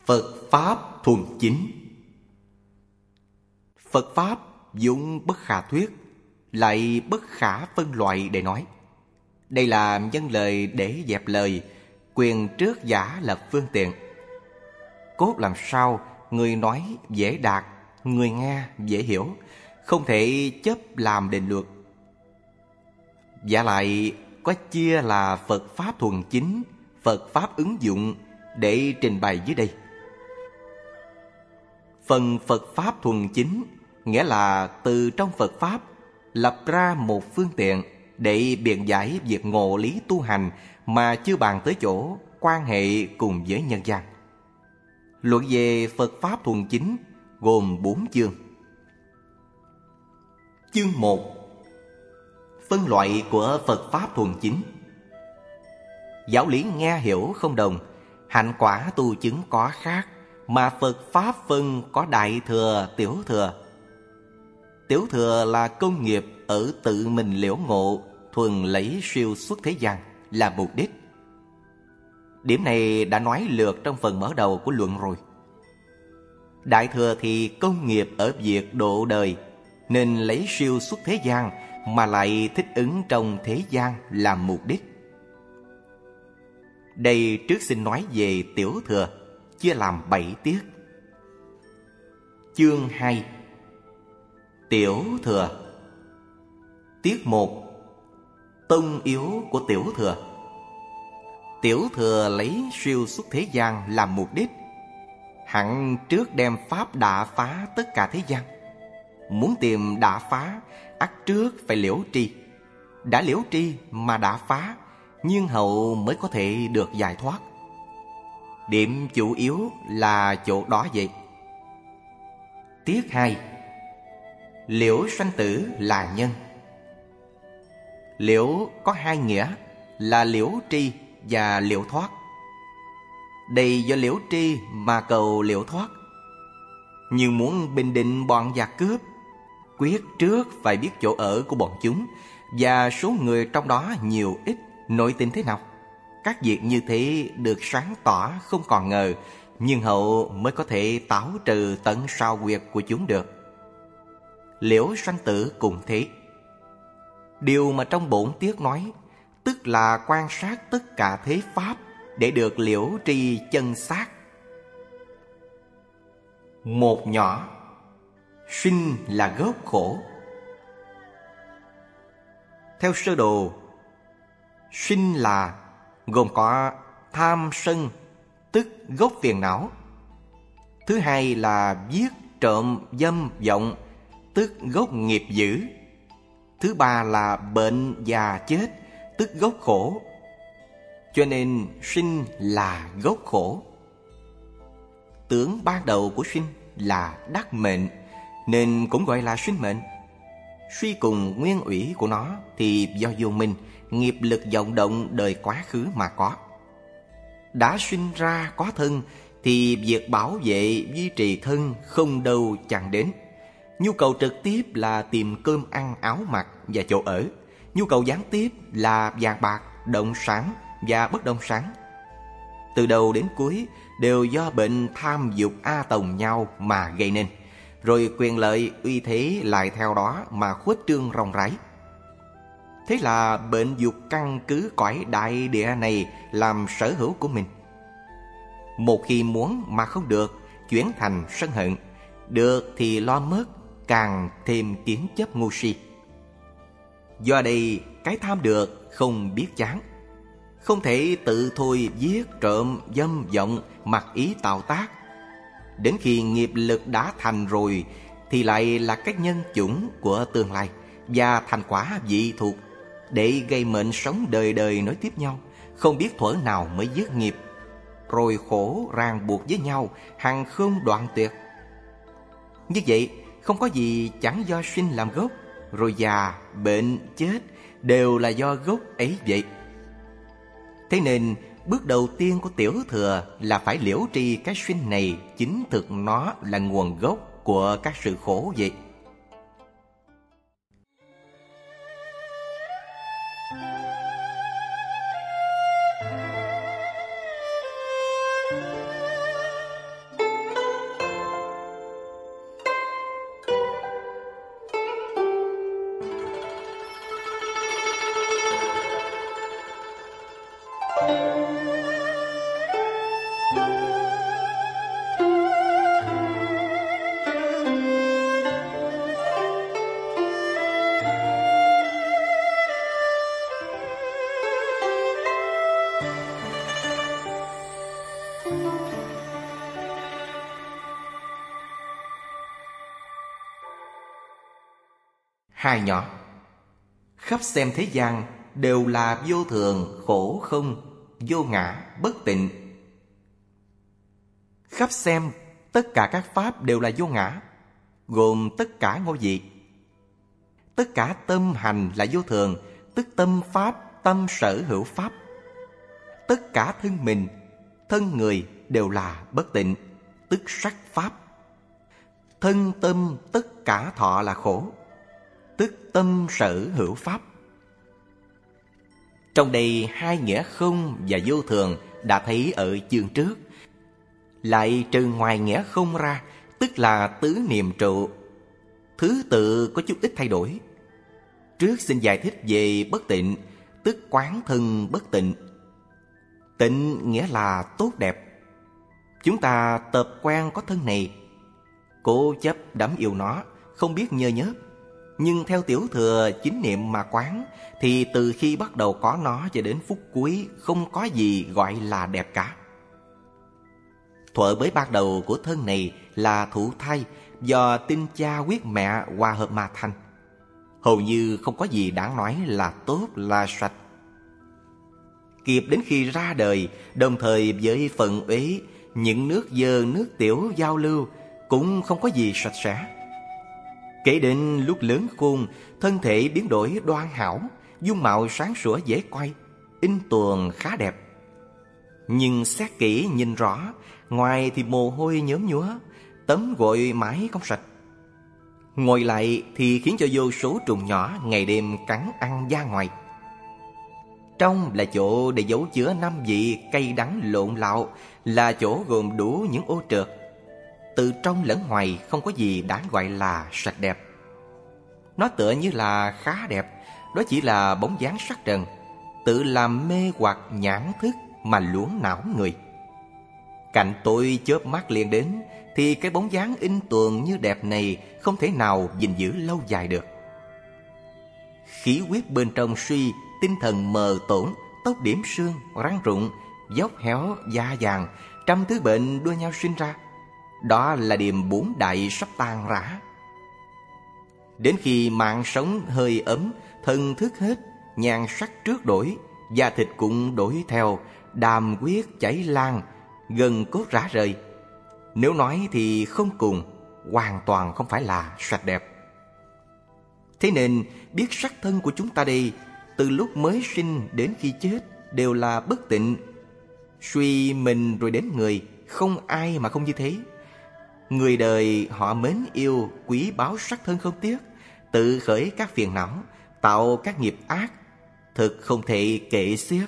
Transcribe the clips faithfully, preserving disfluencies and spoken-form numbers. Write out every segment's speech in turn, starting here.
Phật Pháp thuần chính. Phật Pháp vốn bất khả thuyết, lại bất khả phân loại để nói. Đây là nhân lời để dẹp lời, quyền trước giả là phương tiện. Cốt làm sao người nói dễ đạt, người nghe dễ hiểu, không thể chấp làm định luật. Giả lại có chia là Phật Pháp thuần chính, Phật Pháp ứng dụng để trình bày dưới đây. Phần Phật Pháp thuần chính nghĩa là từ trong Phật Pháp lập ra một phương tiện để biện giải việc ngộ lý tu hành mà chưa bàn tới chỗ quan hệ cùng với nhân gian. Luận về Phật Pháp thuần chính gồm bốn chương. Chương một. Phân loại của Phật Pháp thuần chính. Giáo lý nghe hiểu không đồng, hạnh quả tu chứng có khác, mà Phật Pháp phân có đại thừa, tiểu thừa. Tiểu thừa là công nghiệp ở tự mình liễu ngộ, thuần lấy siêu xuất thế gian là mục đích. Điểm này đã nói lượt trong phần mở đầu của luận rồi. Đại thừa thì công nghiệp ở việc độ đời, nên lấy siêu xuất thế gian mà lại thích ứng trong thế gian làm mục đích. Đây trước xin nói về tiểu thừa, chia làm bảy tiết. Chương hai. Tiểu thừa. Tiết một. Tông yếu của tiểu thừa. Tiểu thừa lấy siêu xuất thế gian làm mục đích. Hẳn trước đem pháp đả phá tất cả thế gian. Muốn tìm đả phá, ắt trước phải liễu tri. Đã liễu tri mà đả phá, nhiên hậu mới có thể được giải thoát. Điểm chủ yếu là chỗ đó vậy. Tiết hai. Liễu sanh tử là nhân. Liễu có hai nghĩa là liễu tri và liễu thoát. Đây do liễu tri mà cầu liễu thoát. Nhưng muốn bình định bọn giặc cướp, quyết trước phải biết chỗ ở của bọn chúng và số người trong đó nhiều ít, nội tình thế nào. Các việc như thế được sáng tỏ không còn ngờ, nhưng hậu mới có thể tảo trừ tận sao quyệt của chúng được. Liễu sanh tử cùng thế. Điều mà trong bổn tiết nói, tức là quan sát tất cả thế pháp để được liễu tri chân xác. Một nhỏ, sinh là gốc khổ. Theo sơ đồ, sinh là gồm có tham sân, tức gốc phiền não. Thứ hai là giết, trộm, dâm, vọng, tức gốc nghiệp dữ. Thứ ba là bệnh, già, chết, tức gốc khổ. Cho nên sinh là gốc khổ. Tướng ban đầu của sinh là đắc mệnh, nên cũng gọi là sinh mệnh. Suy cùng nguyên ủy của nó thì do vô minh, nghiệp lực vọng động đời quá khứ mà có. Đã sinh ra có thân thì việc bảo vệ duy trì thân không đâu chẳng đến. Nhu cầu trực tiếp là tìm cơm ăn, áo mặc và chỗ ở. Nhu cầu gián tiếp là vàng bạc, động sản và bất động sản. Từ đầu đến cuối đều do bệnh tham dục a tồng nhau mà gây nên. Rồi quyền lợi uy thế lại theo đó mà khuếch trương rộng rãi. Thế là bệnh dục căn cứ cõi đại địa này làm sở hữu của mình. Một khi muốn mà không được, chuyển thành sân hận. Được thì lo mất, càng thêm kiến chấp ngu si. Do đây cái tham được không biết chán. Không thể tự thôi giết, trộm, dâm, vọng, mặc ý tạo tác. Đến khi nghiệp lực đã thành rồi thì lại là các nhân chủng của tương lai và thành quả dị thuộc để gây mệnh sống đời đời nối tiếp nhau, không biết thuở nào mới dứt nghiệp, rồi khổ ràng buộc với nhau hằng không đoạn tuyệt. Như vậy không có gì chẳng do sinh làm gốc, rồi già, bệnh, chết đều là do gốc ấy vậy. Thế nên bước đầu tiên của tiểu thừa là phải liễu tri cái sinh này chính thực nó là nguồn gốc của các sự khổ vậy. hai nhỏ. Khắp xem thế gian đều là vô thường, khổ không, vô ngã, bất tịnh. Khắp xem tất cả các pháp đều là vô ngã, gồm tất cả ngôi vị. Tất cả tâm hành là vô thường, tức tâm pháp, tâm sở hữu pháp. Tất cả thân mình, thân người đều là bất tịnh, tức sắc pháp. Thân tâm tất cả thọ là khổ, tức tâm sở hữu pháp. Trong đây hai nghĩa không và vô thường đã thấy ở chương trước. Lại trừ ngoài nghĩa không ra, tức là tứ niệm trụ. Thứ tự có chút ít thay đổi. Trước xin giải thích về bất tịnh, tức quán thân bất tịnh. Tịnh nghĩa là tốt đẹp. Chúng ta tập quen có thân này, cố chấp đắm yêu nó, không biết nhơ nhớp. Nhưng theo tiểu thừa chính niệm mà quán, thì từ khi bắt đầu có nó cho đến phút cuối, không có gì gọi là đẹp cả. Thuở mới ban đầu của thân này là thụ thai, do tinh cha huyết mẹ hòa hợp mà thành. Hầu như không có gì đáng nói là tốt, là sạch. Kịp đến khi ra đời, đồng thời với phần uế, những nước dơ nước tiểu giao lưu, cũng không có gì sạch sẽ. Kể đến lúc lớn khôn, thân thể biến đổi đoan hảo, dung mạo sáng sủa dễ coi, in tuồng khá đẹp. Nhưng xét kỹ nhìn rõ, ngoài thì mồ hôi nhớm nhúa, tắm gội mãi không sạch. Ngồi lại thì khiến cho vô số trùng nhỏ ngày đêm cắn ăn da ngoài. Trong là chỗ để giấu chứa năm vị cay đắng lộn lạo, là chỗ gồm đủ những ô trượt. Từ trong lẫn ngoài không có gì đáng gọi là sạch đẹp. Nó tựa như là khá đẹp, đó chỉ là bóng dáng sắc trần, tự làm mê hoặc nhãn thức mà luống não người. Cạnh tôi chớp mắt liền đến, thì cái bóng dáng in tuồng như đẹp này không thể nào gìn giữ lâu dài được. Khí huyết bên trong suy, tinh thần mờ tổn, tóc điểm sương, răng rụng, dốc héo, da vàng, trăm thứ bệnh đua nhau sinh ra. Đó là điềm bốn đại sắp tan rã. Đến khi mạng sống hơi ấm, thân thức hết, nhan sắc trước đổi, da thịt cũng đổi theo, đàm huyết chảy lan, gần cốt rã rời. Nếu nói thì không cùng, hoàn toàn không phải là sạch đẹp. Thế nên biết sắc thân của chúng ta đây, từ lúc mới sinh đến khi chết đều là bất tịnh. Suy mình rồi đến người, không ai mà không như thế. Người đời họ mến yêu, quý báu sắc thân không tiếc, tự khởi các phiền não, tạo các nghiệp ác, thực không thể kể xiết.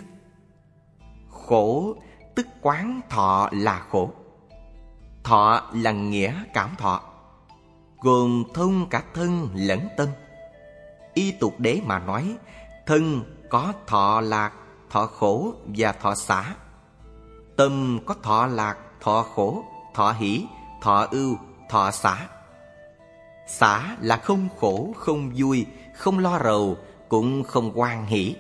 Khổ tức quán thọ là khổ. Thọ là nghĩa cảm thọ, gồm thông cả thân lẫn tâm. Y tục đế mà nói, thân có thọ lạc, thọ khổ và thọ xả. Tâm có thọ lạc, thọ khổ, thọ hỷ, thọ ưu, thọ xả. Xả là không khổ, không vui, không lo rầu, cũng không hoan hỷ.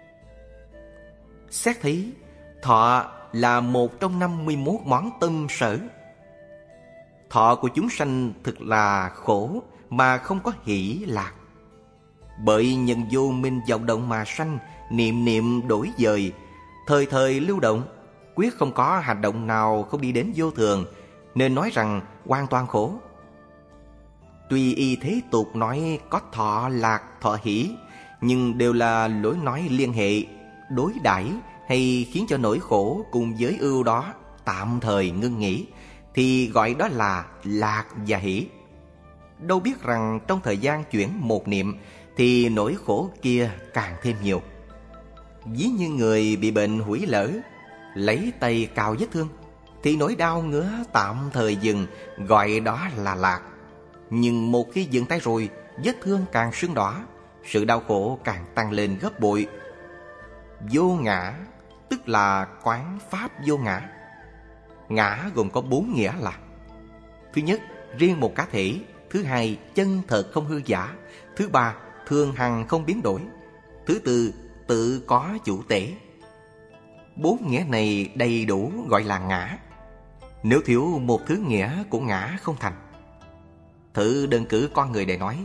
Xét thấy, thọ là một trong năm mươi mốt món tâm sở. Thọ của chúng sanh thực là khổ mà không có hỷ lạc. Bởi nhân vô minh vọng động mà sanh, niệm niệm đổi dời, thời thời lưu động, quyết không có hành động nào không đi đến vô thường, nên nói rằng hoàn toàn khổ. Tuy y thế tục nói có thọ lạc, thọ hỷ, nhưng đều là lối nói liên hệ, đối đãi hay khiến cho nỗi khổ cùng với ưu đó tạm thời ngưng nghỉ, thì gọi đó là lạc và hỷ. Đâu biết rằng trong thời gian chuyển một niệm thì nỗi khổ kia càng thêm nhiều. Ví như người bị bệnh hủy lở, lấy tay cào vết thương, thì nỗi đau ngứa tạm thời dừng, gọi đó là lạc. Nhưng một khi dừng tay rồi, vết thương càng sưng đỏ, sự đau khổ càng tăng lên gấp bội. Vô ngã tức là quán pháp vô ngã. Ngã gồm có bốn nghĩa là: thứ nhất, riêng một cá thể; thứ hai, chân thật không hư giả; thứ ba, thường hằng không biến đổi; thứ tư, tự có chủ tể. Bốn nghĩa này đầy đủ gọi là ngã. Nếu thiếu một thứ nghĩa của ngã không thành. Thử đơn cử con người để nói,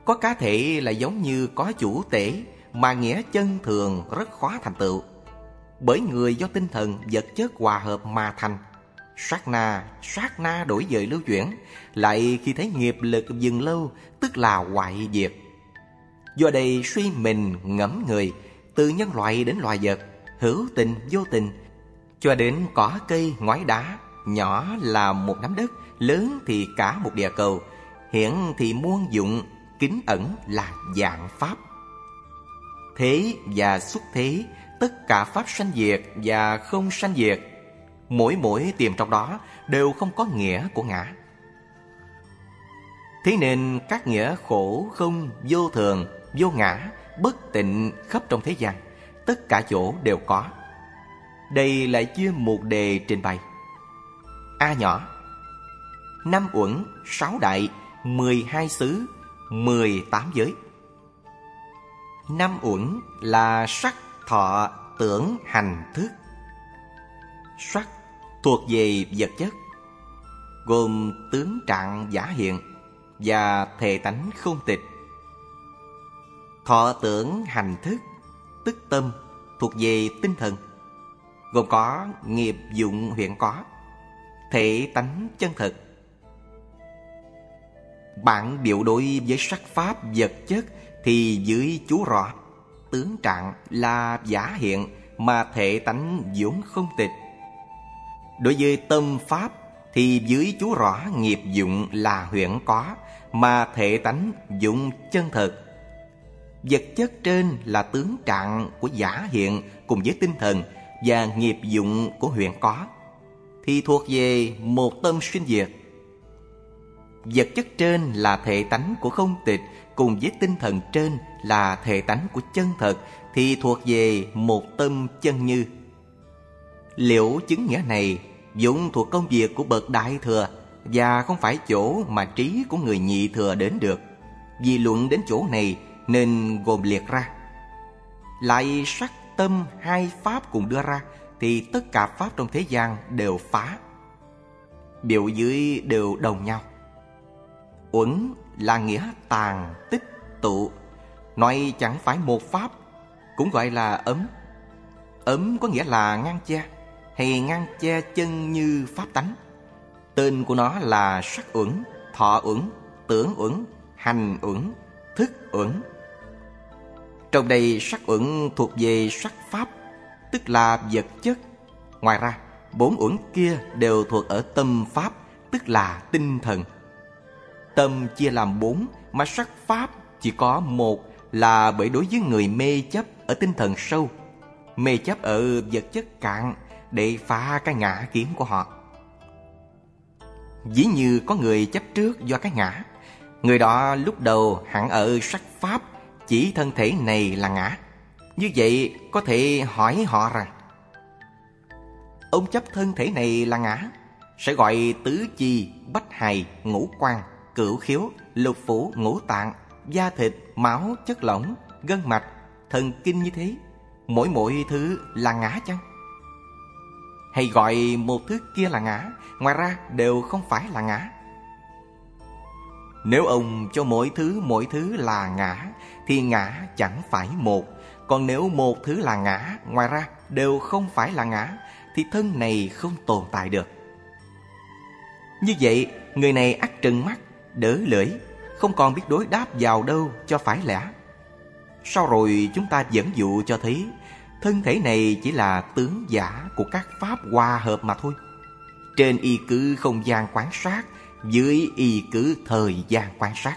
Có cá thể là giống như có chủ tể, mà nghĩa chân thường rất khó thành tựu. Bởi người do tinh thần vật chất hòa hợp mà thành. Sát na, sát na đổi dời lưu chuyển, lại khi thấy nghiệp lực dừng lâu, tức là hoại diệt. Do đây suy mình ngẫm người, từ nhân loại đến loài vật, hữu tình vô tình, cho đến cỏ cây ngói đá, nhỏ là một nắm đất, lớn thì cả một địa cầu, hiển thì muôn dụng, kín ẩn là dạng pháp. Thế và xuất thế, tất cả pháp sanh diệt và không sanh diệt, mỗi mỗi tìm trong đó đều không có nghĩa của ngã. Thế nên các nghĩa khổ, không, vô thường, vô ngã, bất tịnh khắp trong thế gian, tất cả chỗ đều có. Đây là chia một đề trình bày. A nhỏ: năm uẩn, sáu đại, mười hai xứ, mười tám giới. Năm uẩn là sắc, thọ, tưởng, hành, thức. Sắc thuộc về vật chất, gồm tướng trạng giả hiện và thể tánh không tịch. Thọ tưởng hành thức, tức tâm, thuộc về tinh thần, gồm có nghiệp dụng hiện có, thể tánh chân thực. Bạn biểu đối với sắc pháp vật chất thì dưới chú rõ tướng trạng là giả hiện mà thể tánh vốn không tịch. Đối với tâm pháp thì dưới chú rõ nghiệp dụng là huyễn có mà thể tánh dụng chân thực. Vật chất trên là tướng trạng của giả hiện cùng với tinh thần và nghiệp dụng của huyễn có, thì thuộc về một tâm sinh diệt. Vật chất trên là thể tánh của không tịch cùng với tinh thần trên là thể tánh của chân thật, thì thuộc về một tâm chân như. Liễu chứng nghĩa này vốn thuộc công việc của bậc đại thừa và không phải chỗ mà trí của người nhị thừa đến được. Vì luận đến chỗ này nên gồm liệt ra. Lại sắc tâm hai pháp cùng đưa ra thì tất cả pháp trong thế gian đều phá. Biểu dưới đều đồng nhau. Uẩn là nghĩa tàn tích tụ, nói chẳng phải một pháp, cũng gọi là ấm. Ấm có nghĩa là ngăn che hay ngăn che chân như pháp tánh. Tên của nó là sắc uẩn, thọ uẩn, tưởng uẩn, hành uẩn, thức uẩn. Trong đây sắc uẩn thuộc về sắc pháp, tức là vật chất. Ngoài ra, bốn uẩn kia đều thuộc ở tâm pháp, tức là tinh thần. Tâm chia làm bốn, mà sắc pháp chỉ có một, là bởi đối với người mê chấp ở tinh thần sâu, mê chấp ở vật chất cạn để phá cái ngã kiến của họ. Ví như có người chấp trước do cái ngã, người đó lúc đầu hẳn ở sắc pháp chỉ thân thể này là ngã. Như vậy có thể hỏi họ rằng: ông chấp thân thể này là ngã, sẽ gọi tứ chi, bách hài, ngũ quan, cửu khiếu, lục phủ, ngũ tạng, da thịt, máu, chất lỏng, gân mạch, thần kinh như thế, mỗi mỗi thứ là ngã chăng? Hay gọi một thứ kia là ngã, ngoài ra đều không phải là ngã? Nếu ông cho mỗi thứ mỗi thứ là ngã thì ngã chẳng phải một. Còn nếu một thứ là ngã, ngoài ra đều không phải là ngã, thì thân này không tồn tại được. Như vậy, người này ắt trừng mắt, đỡ lưỡi, không còn biết đối đáp vào đâu cho phải lẽ. Sau rồi chúng ta dẫn dụ cho thấy thân thể này chỉ là tướng giả của các pháp hòa hợp mà thôi. Trên y cứ không gian quan sát, dưới y cứ thời gian quan sát.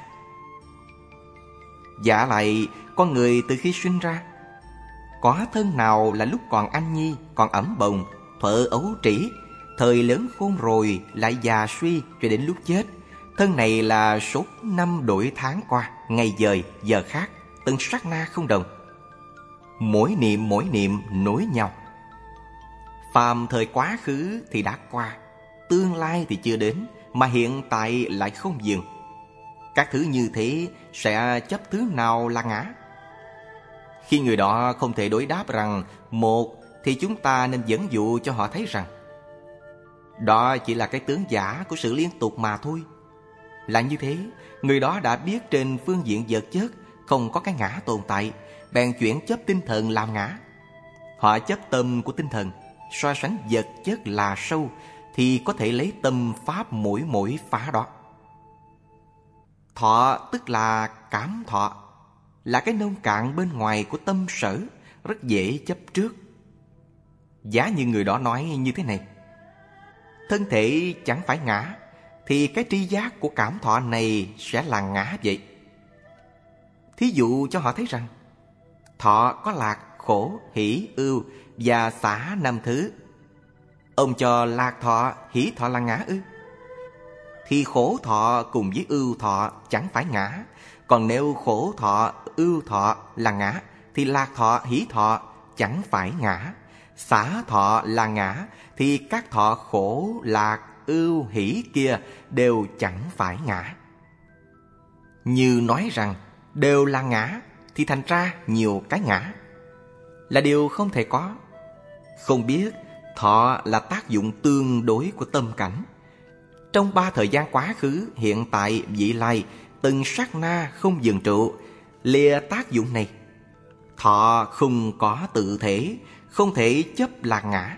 Giả lại, con người từ khi sinh ra, có thân nào là lúc còn anh nhi, còn ẩm bồng, thuở ấu trĩ, thời lớn khôn rồi lại già suy cho đến lúc chết. Thân này là số năm đổi tháng qua, ngày dời, giờ khác, từng sát na không đồng. Mỗi niệm mỗi niệm nối nhau. Phàm thời quá khứ thì đã qua, tương lai thì chưa đến, mà hiện tại lại không dừng. Các thứ như thế sẽ chấp thứ nào là ngã? Khi người đó không thể đối đáp rằng một, thì chúng ta nên dẫn dụ cho họ thấy rằng đó chỉ là cái tướng giả của sự liên tục mà thôi. Là như thế, người đó đã biết trên phương diện vật chất không có cái ngã tồn tại, bèn chuyển chấp tinh thần làm ngã. Họ chấp tâm của tinh thần, so sánh vật chất là sâu, thì có thể lấy tâm pháp mỗi mỗi phá đó. Thọ tức là cảm thọ, là cái nông cạn bên ngoài của tâm sở, rất dễ chấp trước. Giả như người đó nói như thế này: thân thể chẳng phải ngã, thì cái tri giác của cảm thọ này sẽ là ngã vậy. Thí dụ cho họ thấy rằng thọ có lạc, khổ, hỷ, ưu và xả năm thứ. Ông cho lạc thọ, hỷ thọ là ngã ư? Thì khổ thọ cùng với ưu thọ chẳng phải ngã. Còn nếu khổ thọ, ưu thọ là ngã, thì lạc thọ, hỷ thọ chẳng phải ngã. Xả thọ là ngã, thì các thọ khổ, lạc, ưu, hỷ kia đều chẳng phải ngã. Như nói rằng đều là ngã, thì thành ra nhiều cái ngã, là điều không thể có. Không biết thọ là tác dụng tương đối của tâm cảnh. Trong ba thời gian quá khứ, hiện tại, vị lai, từng sát na không dừng trụ, lìa tác dụng này. Thọ không có tự thể, không thể chấp là ngã.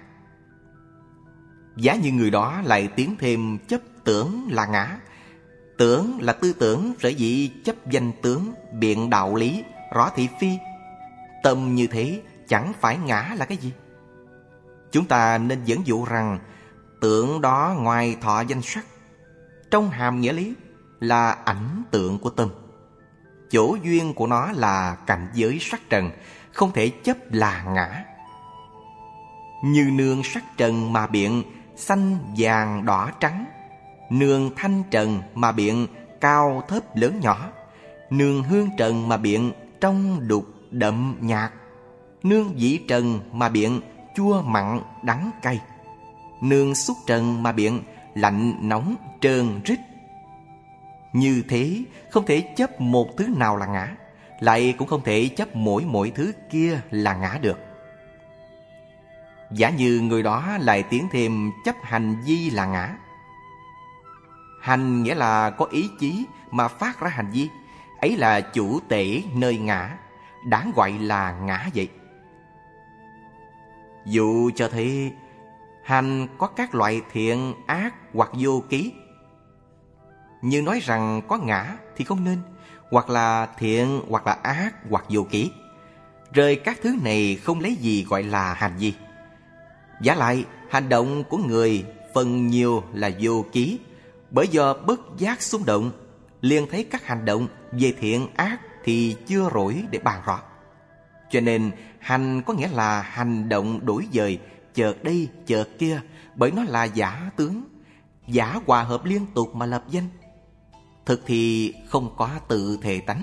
Giá như người đó lại tiến thêm chấp tưởng là ngã. Tưởng là tư tưởng, sở dĩ chấp danh tướng, biện đạo lý, rõ thị phi. Tâm như thế chẳng phải ngã là cái gì? Chúng ta nên dẫn dụ rằng tưởng đó ngoài thọ danh sắc, trong hàm nghĩa lý là ảnh tượng của tâm. Chỗ duyên của nó là cảnh giới sắc trần, không thể chấp là ngã. Như nương sắc trần mà biện xanh, vàng, đỏ, trắng, nương thanh trần mà biện cao, thấp, lớn, nhỏ, nương hương trần mà biện trong, đục, đậm, nhạt, nương vị trần mà biện chua, mặn, đắng, cay, nương xúc trần mà biện lạnh, nóng, trơn, rít. Như thế không thể chấp một thứ nào là ngã, lại cũng không thể chấp mỗi mỗi thứ kia là ngã được. Giả như người đó lại tiến thêm chấp hành vi là ngã. Hành nghĩa là có ý chí mà phát ra hành vi, ấy là chủ tể nơi ngã, đáng gọi là ngã vậy. Dụ cho thấy hành có các loại thiện, ác hoặc vô ký. Như nói rằng có ngã thì không nên, hoặc là thiện, hoặc là ác, hoặc vô ký. Rời các thứ này không lấy gì gọi là hành vi. Giả lại, hành động của người phần nhiều là vô ký, bởi do bất giác xung động, liền thấy các hành động về thiện ác thì chưa rỗi để bàn rõ. Cho nên hành có nghĩa là hành động đổi dời, chợt đây chợt kia, bởi nó là giả tướng, giả hòa hợp liên tục mà lập danh. Thực thì không có tự thể tánh.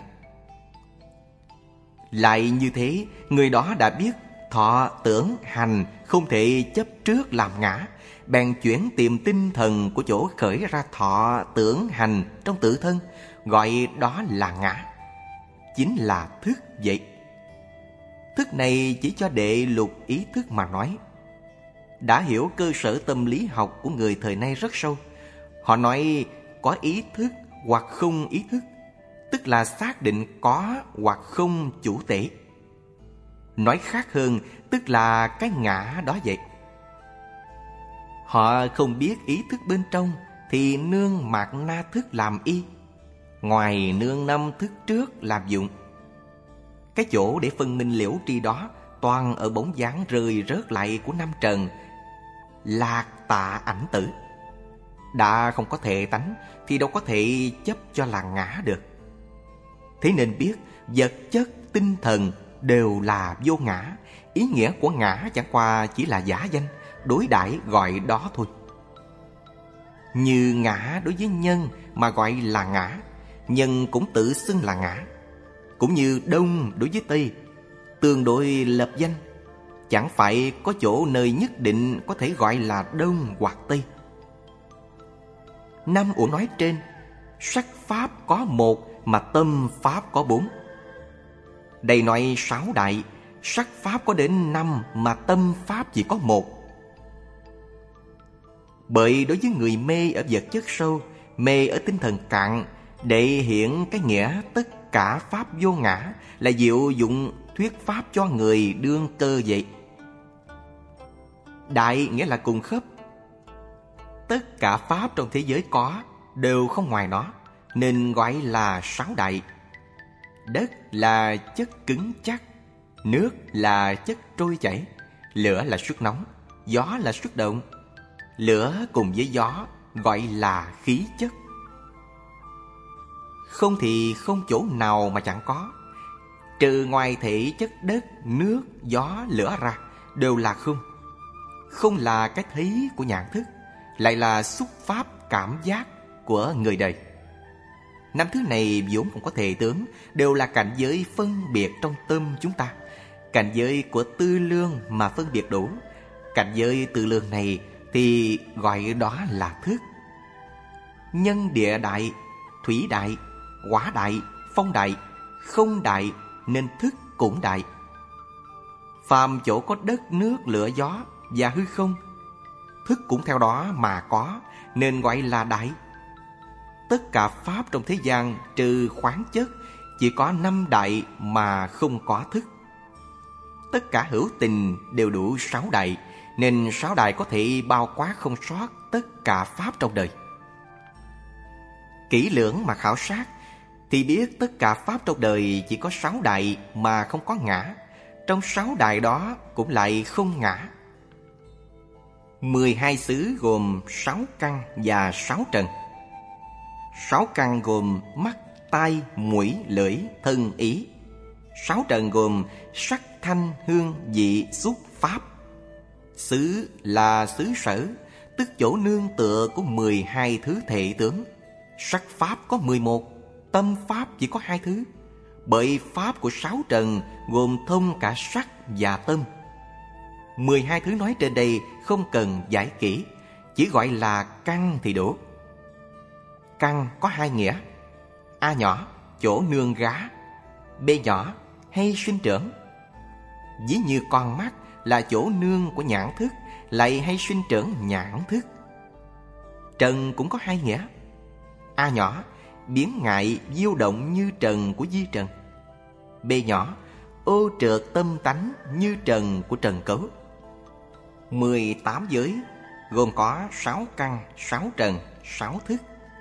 Lại như thế, người đó đã biết thọ, tưởng, hành không thể chấp trước làm ngã, bèn chuyển tìm tinh thần của chỗ khởi ra thọ, tưởng, hành trong tự thân, gọi đó là ngã, chính là thức vậy. Thức này chỉ cho đệ lục ý thức mà nói. Đã hiểu cơ sở tâm lý học của người thời nay rất sâu. Họ nói có ý thức hoặc không ý thức, tức là xác định có hoặc không chủ thể. Nói khác hơn, tức là cái ngã đó vậy. Họ không biết ý thức bên trong thì nương mạt na thức làm y, ngoài nương năm thức trước làm dụng. Cái chỗ để phân minh liễu tri đó toàn ở bóng dáng rơi rớt lại của năm trần, lạc tạ ảnh tử. Đã không có thể tánh thì đâu có thể chấp cho là ngã được. Thế nên biết vật chất, tinh thần đều là vô ngã. Ý nghĩa của ngã chẳng qua chỉ là giả danh, đối đãi gọi đó thôi. Như ngã đối với nhân mà gọi là ngã, nhân cũng tự xưng là ngã. Cũng như đông đối với tây, tương đối lập danh, chẳng phải có chỗ nơi nhất định có thể gọi là đông hoặc tây. Năm uổng nói trên, sắc pháp có một mà tâm pháp có bốn. Đây nói sáu đại, sắc pháp có đến năm mà tâm pháp chỉ có một. Bởi đối với người mê ở vật chất sâu mê ở tinh thần cạn để hiện cái nghĩa tất cả pháp vô ngã, là diệu dụng thuyết pháp cho người đương cơ vậy. Đại nghĩa là cùng khớp. Tất cả pháp trong thế giới có đều không ngoài nó, nên gọi là sáu đại. Đất là chất cứng chắc, nước là chất trôi chảy, lửa là sức nóng, gió là sức động. Lửa cùng với gió gọi là khí chất. Không thì không chỗ nào mà chẳng có, trừ ngoài thể chất đất, nước, gió, lửa ra, đều là không. Không là cái thấy của nhãn thức, lại là xúc pháp cảm giác của người đời. Năm thứ này vốn không có thể tướng, đều là cảnh giới phân biệt trong tâm chúng ta. Cảnh giới của tư lương mà phân biệt đủ. Cảnh giới tư lương này thì gọi đó là thức. Nhân địa đại, thủy đại, hỏa đại, phong đại, không đại, nên thức cũng đại. Phàm chỗ có đất, nước, lửa, gió và hư không, thức cũng theo đó mà có, nên gọi là đại. Tất cả pháp trong thế gian trừ khoáng chất, chỉ có năm đại mà không có thức. Tất cả hữu tình đều đủ sáu đại, nên sáu đại có thể bao quát không sót tất cả pháp trong đời. Kỹ lưỡng mà khảo sát thì biết tất cả pháp trong đời chỉ có sáu đại mà không có ngã. Trong sáu đại đó cũng lại không ngã. Mười hai xứ gồm sáu căn và sáu trần. Sáu căn gồm mắt, tai, mũi, lưỡi, thân, ý. Sáu trần gồm sắc, thanh, hương, vị, xúc, pháp. Xứ là xứ sở, tức chỗ nương tựa của mười hai thứ thể tướng. Sắc pháp có mười một, tâm pháp chỉ có hai thứ. Bởi pháp của sáu trần gồm thông cả sắc và tâm. Mười hai thứ nói trên đây không cần giải kỹ, chỉ gọi là căn thì đủ. Căn có hai nghĩa: A nhỏ, chỗ nương gá; B nhỏ, hay sinh trưởng. Ví như con mắt là chỗ nương của nhãn thức, lại hay sinh trưởng nhãn thức. Trần cũng có hai nghĩa: A nhỏ, biến ngại diêu động như trần của di trần; B nhỏ, ô trượt tâm tánh như trần của trần cấu. Mười tám giới gồm có sáu căn, sáu trần, sáu thức.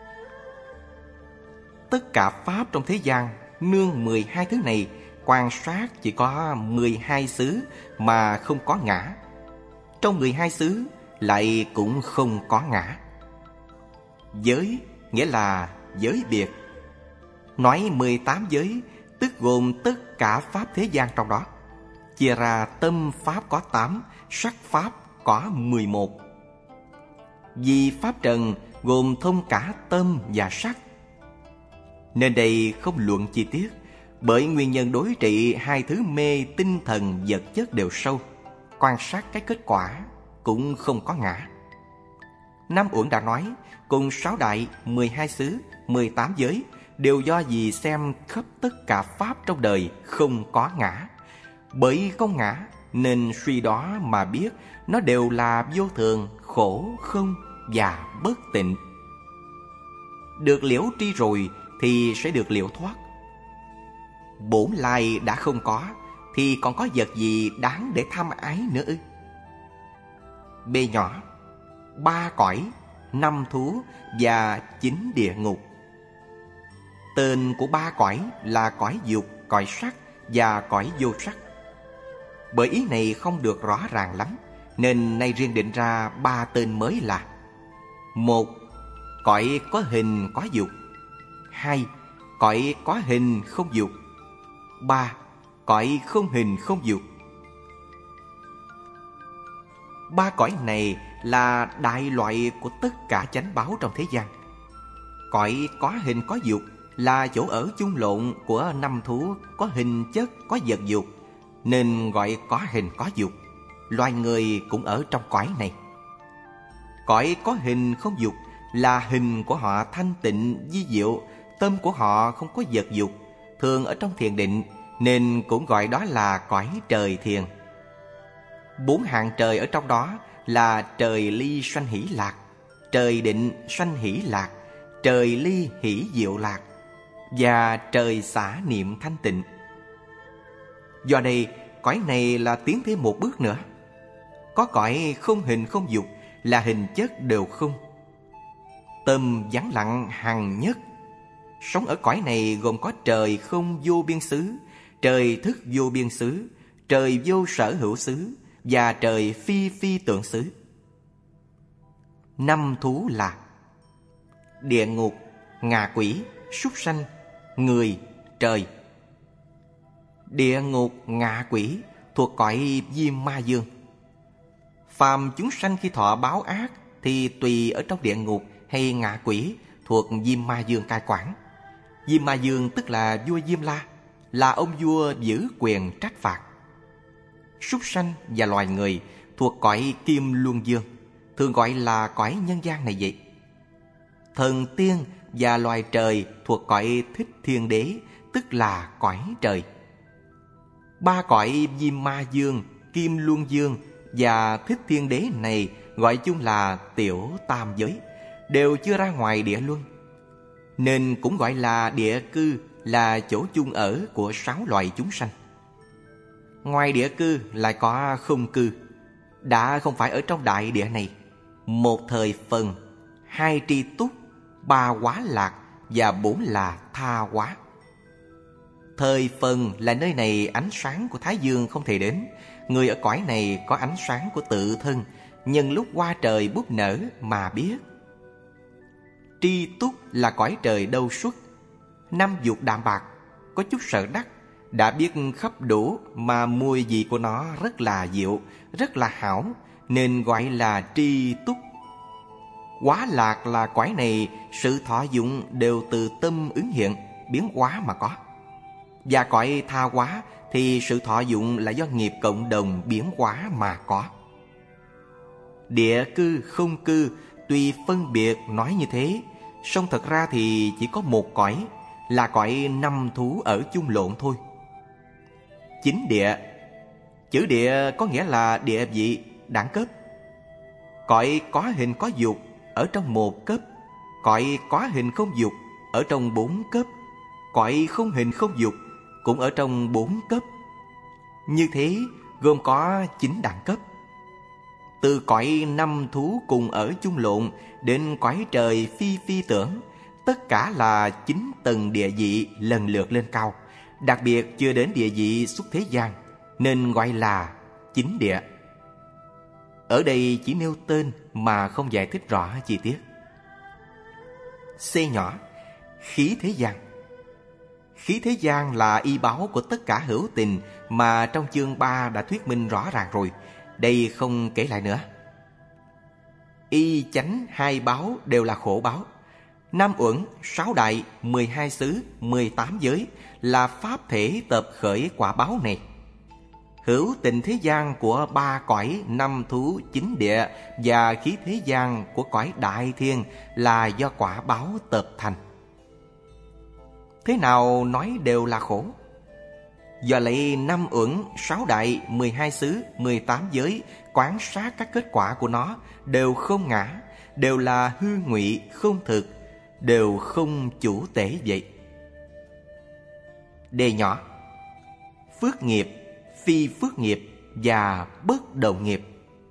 Tất cả pháp trong thế gian nương mười hai thứ này, quan sát chỉ có mười hai xứ mà không có ngã. Trong mười hai xứ lại cũng không có ngã. Giới nghĩa là giới biệt. Nói mười tám giới tức gồm tất cả pháp thế gian trong đó. Chia ra tâm pháp có tám, sắc pháp có mười một. Vì pháp trần gồm thông cả tâm và sắc, nên đây không luận chi tiết. Bởi nguyên nhân đối trị hai thứ mê tinh thần vật chất đều sâu, quan sát cái kết quả cũng không có ngã. Nam Uẩn đã nói, cùng sáu đại, mười hai xứ, mười tám giới đều do gì xem khắp tất cả pháp trong đời không có ngã. Bởi không ngã nên suy đó mà biết nó đều là vô thường, khổ, không và bất tịnh. Được liễu tri rồi thì sẽ được liễu thoát. Bổn lai đã không có thì còn có vật gì đáng để tham ái nữa ư? B nhỏ, ba cõi, năm thú và chín địa ngục. Tên của ba cõi là cõi dục, cõi sắc và cõi vô sắc. Bởi ý này không được rõ ràng lắm, nên nay riêng định ra ba tên mới là: một, cõi có hình có dục; hai, cõi có hình không dục; ba, cõi không hình không dục. Ba cõi này là đại loại của tất cả chánh báo trong thế gian. Cõi có hình có dục là chỗ ở chung lộn của năm thú có hình chất, có vật dục, nên gọi có hình có dục. Loài người cũng ở trong cõi này. Cõi có hình không dục là hình của họ thanh tịnh vi diệu, tâm của họ không có vật dục, thường ở trong thiền định, nên cũng gọi đó là cõi trời thiền. Bốn hạng trời ở trong đó là trời ly sanh hỷ lạc, trời định sanh hỷ lạc, trời ly hỷ diệu lạc và trời xả niệm thanh tịnh. Do đây, cõi này là tiến thêm một bước nữa. Có cõi không hình không dục, là hình chất đều không. Tâm vắng lặng hằng nhất. Sống ở cõi này gồm có trời không vô biên xứ, trời thức vô biên xứ, trời vô sở hữu xứ và trời phi phi tưởng xứ. Năm thú là địa ngục, ngạ quỷ, súc sanh, người, trời. Địa ngục, ngạ quỷ thuộc cõi Diêm Ma Dương. Phàm chúng sanh khi thọ báo ác thì tùy ở trong địa ngục hay ngạ quỷ thuộc Diêm Ma Dương cai quản. Diêm Ma Dương tức là vua Diêm La, là ông vua giữ quyền trách phạt. Súc sanh và loài người thuộc cõi Kim Luân Dương, thường gọi là cõi nhân gian này vậy. Thần tiên và loài trời thuộc cõi Thích Thiên Đế, tức là cõi trời. Ba cõi Diêm Ma Dương, Kim Luân Dương và Thích Thiên Đế này gọi chung là tiểu tam giới, đều chưa ra ngoài địa luân, nên cũng gọi là địa cư, là chỗ chung ở của sáu loài chúng sanh. Ngoài địa cư lại có không cư, đã không phải ở trong đại địa này. Một thời phần, hai tri túc, ba quá lạc và bốn là tha quá. Thời phần là nơi này ánh sáng của Thái Dương không thể đến. Người ở cõi này có ánh sáng của tự thân, nhân lúc hoa trời búp nở mà biết. Tri túc là cõi trời đâu xuất, năm dục đạm bạc, có chút sợ đắc, đã biết khắp đủ mà mùi vị của nó rất là diệu, rất là hảo, nên gọi là tri túc. Quá lạc là cõi này sự thọ dụng đều từ tâm ứng hiện, biến hóa mà có. Và cõi tha hóa thì sự thọ dụng là do nghiệp cộng đồng biến hóa mà có. Địa cư không cư tuy phân biệt nói như thế, song thật ra thì chỉ có một cõi, là cõi năm thú ở chung lộn thôi. Chính địa, chữ địa có nghĩa là địa vị, đẳng cấp. Cõi có hình có dục ở trong một cấp, cõi có hình không dục ở trong bốn cấp, cõi không hình không dục cũng ở trong bốn cấp. Như thế gồm có chín đẳng cấp. Từ cõi năm thú cùng ở chung lộn đến cõi trời phi phi tưởng, tất cả là chín tầng địa vị lần lượt lên cao, đặc biệt chưa đến địa vị xuất thế gian, nên gọi là chín địa. Ở đây chỉ nêu tên mà không giải thích rõ chi tiết. C nhỏ, khí thế gian. Khí thế gian là y báo của tất cả hữu tình mà trong chương ba đã thuyết minh rõ ràng rồi, đây không kể lại nữa. Y chánh hai báo đều là khổ báo. Năm uẩn, sáu đại, mười hai xứ, mười tám giới là pháp thể tập khởi quả báo này. Hữu tình thế gian của ba cõi năm thú chín địa và khí thế gian của cõi đại thiên là do quả báo tập thành. Thế nào nói đều là khổ? Do lấy năm uẩn, sáu đại, mười hai xứ, mười tám giới quan sát các kết quả của nó đều không ngã, đều là hư ngụy không thực, đều không chủ tể vậy. Đề nhỏ, phước nghiệp, phi phước nghiệp và bất động nghiệp.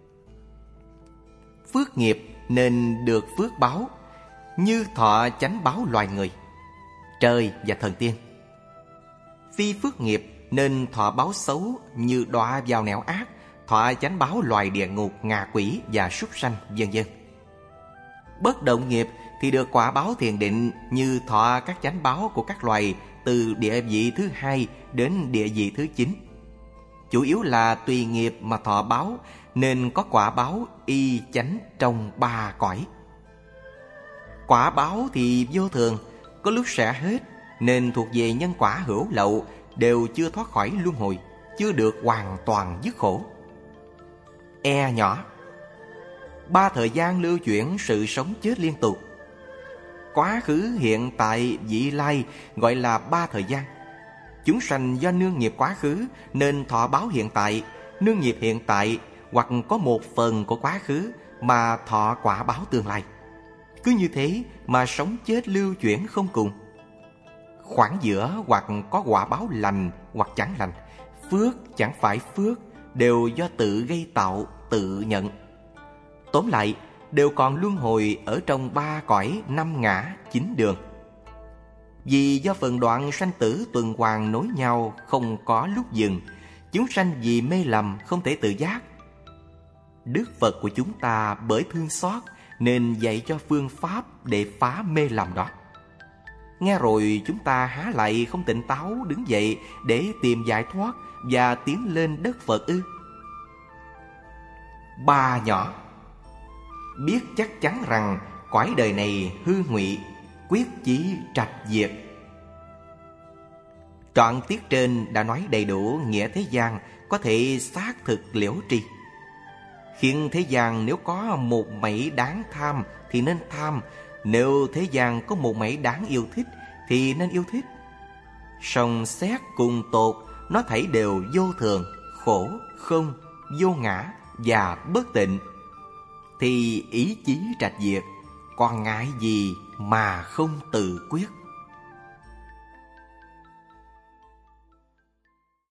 Phước nghiệp nên được phước báo, như thọ chánh báo loài người, trời và thần tiên. Phi phước nghiệp nên thọ báo xấu, như đọa vào nẻo ác, thọ chánh báo loài địa ngục, ngạ quỷ và súc sanh, vân vân. Bất động nghiệp thì được quả báo thiền định, như thọ các chánh báo của các loài từ địa vị thứ hai đến địa vị thứ chín. Chủ yếu là tùy nghiệp mà thọ báo, nên có quả báo y chánh trong ba cõi. Quả báo thì vô thường, có lúc sẽ hết, nên thuộc về nhân quả hữu lậu, đều chưa thoát khỏi luân hồi, chưa được hoàn toàn dứt khổ. E nhỏ, ba thời gian lưu chuyển sự sống chết liên tục. Quá khứ, hiện tại, vị lai gọi là ba thời gian. Chúng sanh do nương nghiệp quá khứ nên thọ báo hiện tại, nương nghiệp hiện tại hoặc có một phần của quá khứ mà thọ quả báo tương lai. Cứ như thế mà sống chết lưu chuyển không cùng. Khoảng giữa hoặc có quả báo lành hoặc chẳng lành, phước chẳng phải phước, đều do tự gây tạo, tự nhận. Tóm lại, đều còn luân hồi ở trong ba cõi năm ngã chín đường. Vì do phần đoạn sanh tử tuần hoàn nối nhau, không có lúc dừng, chúng sanh vì mê lầm không thể tự giác. Đức Phật của chúng ta bởi thương xót nên dạy cho phương pháp để phá mê lầm đó. Nghe rồi chúng ta há lại không tỉnh táo đứng dậy để tìm giải thoát và tiến lên đất Phật ư? Ba nhỏ. Biết chắc chắn rằng cõi đời này hư ngụy, quyết chí trạch diệt. Đoạn tiết trên đã nói đầy đủ nghĩa thế gian có thể xác thực liễu tri. Hiện thế gian nếu có một mảy đáng tham thì nên tham, nếu thế gian có một mảy đáng yêu thích thì nên yêu thích. Song xét cùng tột, nó thảy đều vô thường, khổ, không, vô ngã và bất tịnh. Thì ý chí trạch diệt, còn ngại gì mà không tự quyết.